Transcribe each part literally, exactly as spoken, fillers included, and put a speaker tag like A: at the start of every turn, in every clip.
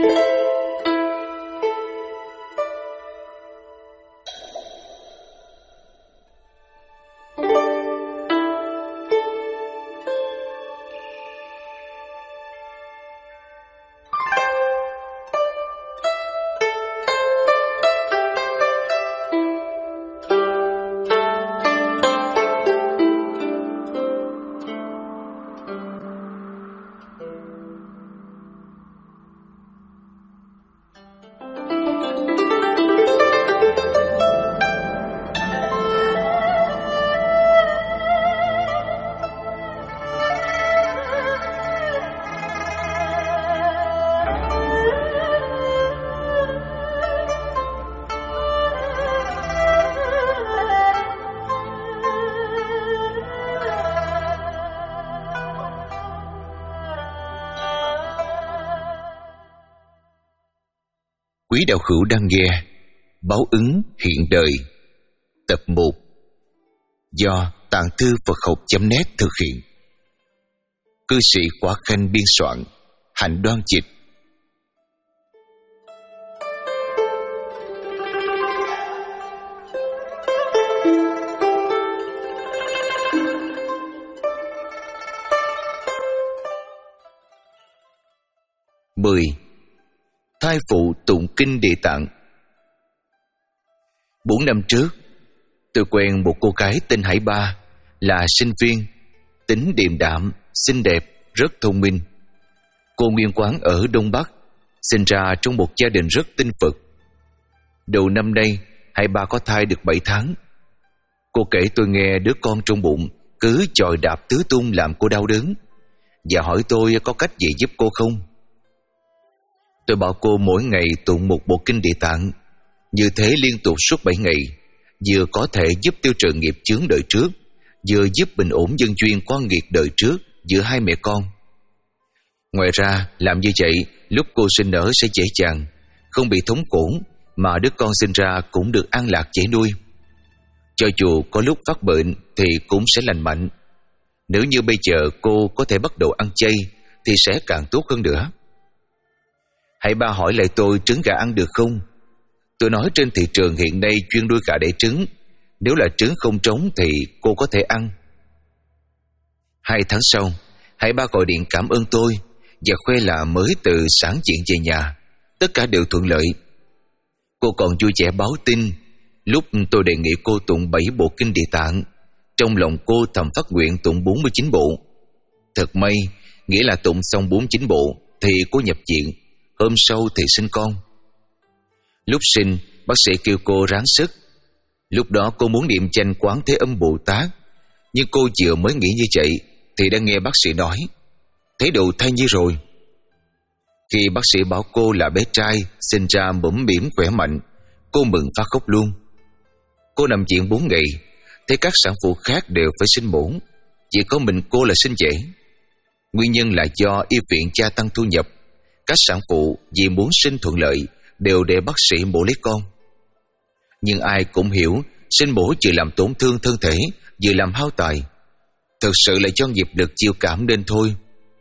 A: Quý đạo hữu đang nghe Báo ứng hiện đời tập một do Tạng Thư Phật Học chấm net thực hiện. Cư sĩ Khỏa Khanh biên soạn, Hạnh Đoan dịch. Mười. Thai phụ tụng kinh Địa Tạng. Bốn năm trước, tôi quen một cô gái tên Hải Ba, là sinh viên, tính điềm đạm, xinh đẹp, rất thông minh. Cô nguyên quán ở Đông Bắc, sinh ra trong một gia đình rất tin Phật. Đầu năm nay, Hải Ba có thai được bảy tháng. Cô kể tôi nghe đứa con trong bụng cứ chọi đạp tứ tung làm cô đau đớn, và hỏi tôi có cách gì giúp cô không. Tôi bảo cô mỗi ngày tụng một bộ kinh Địa Tạng, như thế liên tục suốt bảy ngày, vừa có thể giúp tiêu trừ nghiệp chướng đời trước, vừa giúp bình ổn nhân duyên quan nghiệt đời trước giữa hai mẹ con. Ngoài ra, làm như vậy lúc cô sinh nở sẽ dễ dàng, không bị thống khổ, mà đứa con sinh ra cũng được an lạc dễ nuôi. Cho dù có lúc phát bệnh thì cũng sẽ lành mạnh. Nếu như bây giờ cô có thể bắt đầu ăn chay thì sẽ càng tốt hơn nữa. Hải Ba hỏi lại tôi trứng gà ăn được không? Tôi nói trên thị trường hiện nay chuyên nuôi gà đẻ trứng, nếu là trứng không trống thì cô có thể ăn. Hai tháng sau, Hải Ba gọi điện cảm ơn tôi và khoe là mới từ sản chuyện về nhà, tất cả đều thuận lợi. Cô còn vui vẻ báo tin lúc tôi đề nghị cô tụng bảy bộ kinh Địa Tạng, trong lòng cô thầm phát nguyện tụng bốn mươi chín bộ. Thật may, nghĩa là tụng xong bốn mươi chín bộ thì cô nhập viện, hôm sau thì sinh con. Lúc sinh, bác sĩ kêu cô ráng sức. Lúc đó cô muốn niệm danh Quán Thế Âm Bồ Tát, nhưng cô vừa mới nghĩ như vậy thì đã nghe bác sĩ nói thấy đầu thai nhi rồi. Khi bác sĩ bảo cô là bé trai, sinh ra mũm mĩm khỏe mạnh, cô mừng phát khóc luôn. Cô nằm viện bốn ngày, thấy các sản phụ khác đều phải sinh mổ, chỉ có mình cô là sinh dễ. Nguyên nhân là do y viện gia tăng thu nhập, các sản phụ vì muốn sinh thuận lợi đều để bác sĩ mổ lấy con. Nhưng ai cũng hiểu sinh mổ vừa làm tổn thương thân thể, vừa làm hao tài. Thực sự là do nghiệp lực chiêu cảm nên thôi.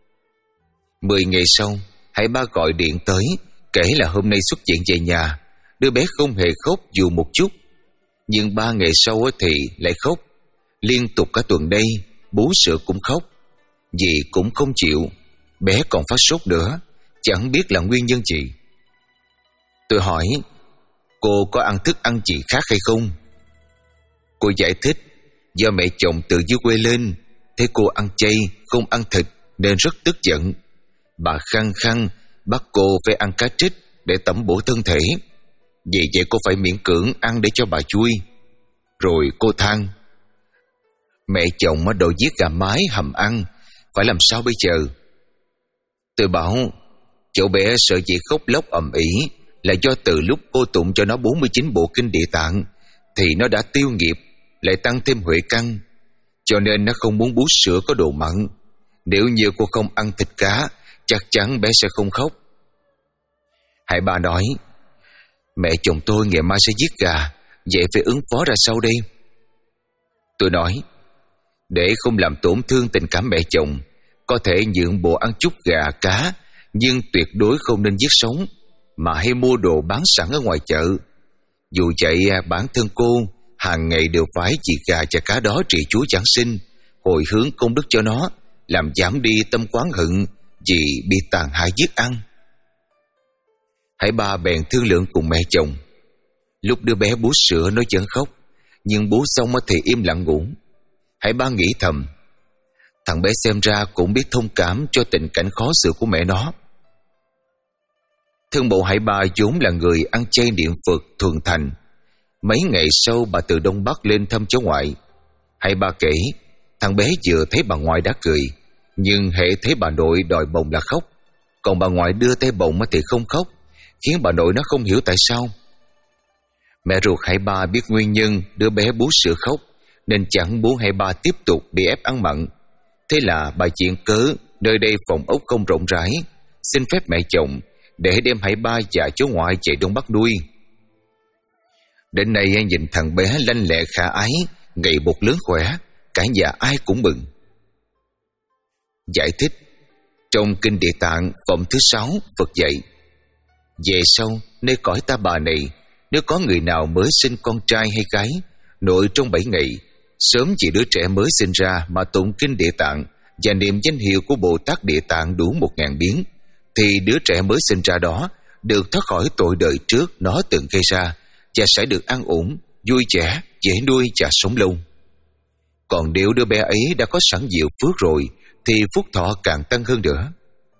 A: Mười ngày sau, Hải Ba gọi điện tới, kể là hôm nay xuất viện về nhà. Đứa bé không hề khóc dù một chút, nhưng ba ngày sau thì lại khóc. Liên tục cả tuần đây, bú sữa cũng khóc. Dì cũng không chịu, bé còn phát sốt nữa, chẳng biết là nguyên nhân gì. Tôi hỏi, cô có ăn thức ăn gì khác hay không? Cô giải thích, do mẹ chồng từ dưới quê lên, thấy cô ăn chay, không ăn thịt nên rất tức giận. Bà khăng khăng bắt cô phải ăn cá trích để tẩm bổ thân thể. Vì vậy cô phải miễn cưỡng ăn để cho bà vui. Rồi cô than, mẹ chồng mà đồ giết gà mái hầm ăn, phải làm sao bây giờ? Tôi bảo, cháu bé sợ dĩ khóc lóc ầm ĩ là do từ lúc cô tụng cho nó bốn mươi chín bộ kinh Địa Tạng thì nó đã tiêu nghiệp, lại tăng thêm huệ căn, cho nên nó không muốn bú sữa có độ mặn. Nếu như cô không ăn thịt cá, chắc chắn bé sẽ không khóc. Hải Ba nói, mẹ chồng tôi ngày mai sẽ giết gà, vậy phải ứng phó ra sao đây? Tôi nói, để không làm tổn thương tình cảm mẹ chồng, có thể nhượng bộ ăn chút gà cá, nhưng tuyệt đối không nên giết sống, mà hay mua đồ bán sẵn ở ngoài chợ. Dù vậy, bản thân cô hàng ngày đều phải chỉ gà cho cá đó trì chúa Giáng sinh, hồi hướng công đức cho nó, làm giảm đi tâm oán hận vì bị tàn hại giết ăn. Hải Ba bèn thương lượng cùng mẹ chồng. Lúc đứa bé bú sữa nó vẫn khóc, nhưng bú xong thì im lặng ngủ. Hải Ba nghĩ thầm, thằng bé xem ra cũng biết thông cảm cho tình cảnh khó xử của mẹ nó. Thương bộ Hải Ba vốn là người ăn chay niệm Phật thuần thành. Mấy ngày sau bà từ Đông Bắc lên thăm cháu ngoại. Hải Ba kể, thằng bé vừa thấy bà ngoại đã cười, nhưng hễ thấy bà nội đòi bồng là khóc, còn bà ngoại đưa tay bồng thì không khóc, khiến bà nội nó không hiểu tại sao. Mẹ ruột Hải Ba biết nguyên nhân đứa bé bú sữa khóc, nên chẳng muốn Hải Ba tiếp tục bị ép ăn mặn. Thế là bà chuyện cớ nơi đây phòng ốc không rộng rãi, xin phép mẹ chồng để đem Hải Ba và cháu ngoại chạy Đông Bắc nuôi. Đến nay nhìn thằng bé lanh lẹ khả ái, ngày một lớn khỏe, cả nhà ai cũng mừng. Giải thích: trong kinh Địa Tạng phẩm thứ sáu, Phật dạy, về sau nơi cõi ta bà này, nếu có người nào mới sinh con trai hay gái, nội trong bảy ngày, sớm chỉ đứa trẻ mới sinh ra mà tụng kinh Địa Tạng và niệm danh hiệu của Bồ Tát Địa Tạng đủ một ngàn biến, thì đứa trẻ mới sinh ra đó được thoát khỏi tội đời trước nó từng gây ra, và sẽ được an ổn, vui vẻ, dễ nuôi và sống lâu. Còn nếu đứa bé ấy đã có sẵn diệu phước rồi, thì phúc thọ càng tăng hơn nữa.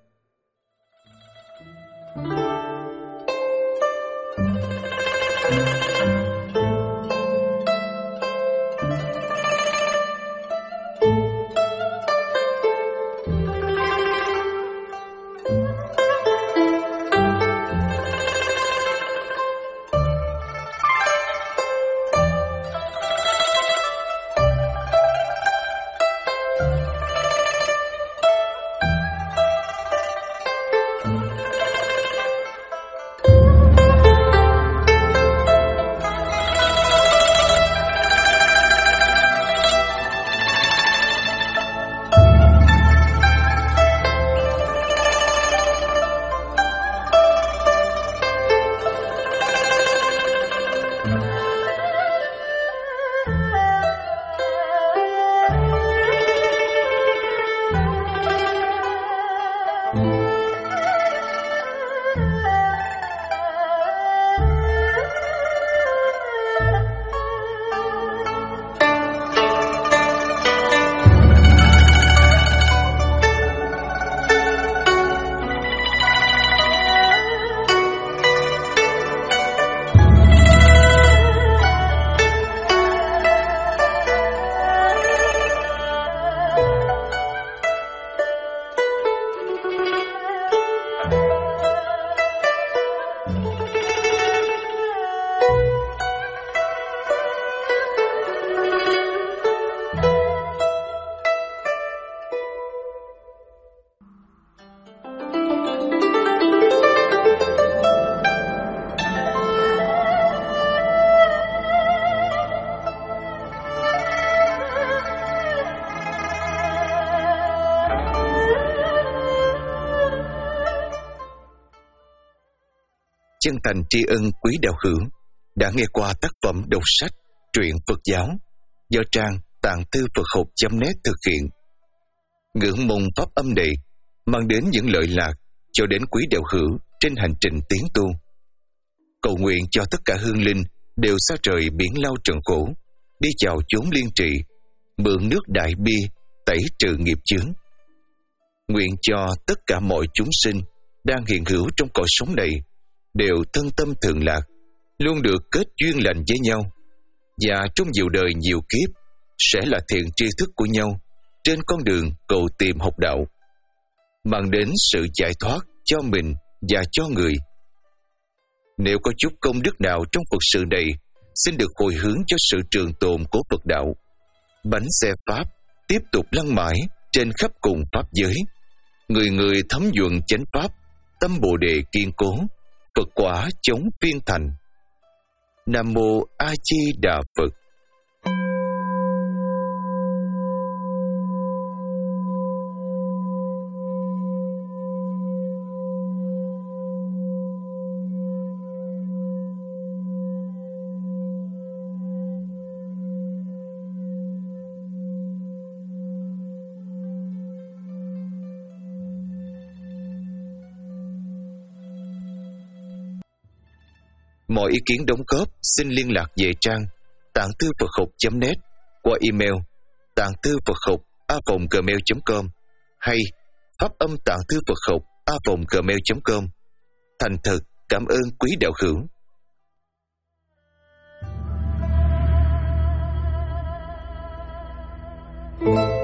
A: Chân thành tri ân quý đạo hữu đã nghe qua tác phẩm đọc sách truyện Phật giáo do trang tạng thư Phật học chấm net thực hiện. Ngưỡng mong pháp âm này mang đến những lợi lạc cho đến quý đạo hữu trên hành trình tiến tu. Cầu nguyện cho tất cả hương linh đều xa trời biển lao trần khổ, đi vào chốn liên trì, mượn nước đại bi tẩy trừ nghiệp chướng. Nguyện cho tất cả mọi chúng sinh đang hiện hữu trong cõi sống này đều thân tâm thường lạc, luôn được kết duyên lành với nhau, và trong nhiều đời nhiều kiếp sẽ là thiện tri thức của nhau trên con đường cầu tìm học đạo, mang đến sự giải thoát cho mình và cho người. Nếu có chút công đức nào trong Phật sự này, xin được hồi hướng cho sự trường tồn của Phật đạo. Bánh xe Pháp tiếp tục lăn mãi trên khắp cùng Pháp giới. Người người thấm nhuần chánh Pháp, tâm Bồ Đề kiên cố, Phật quả chống phiên thành. Nam Mô A Di Đà Phật. Mọi ý kiến đóng góp xin liên lạc về trang tạng thư Phật học chấm net qua email tạng thư Phật học a còng gmail chấm com hay pháp âm tạng thư Phật học a còng gmail chấm com. Thành thật cảm ơn quý đạo hữu.
B: Thank you.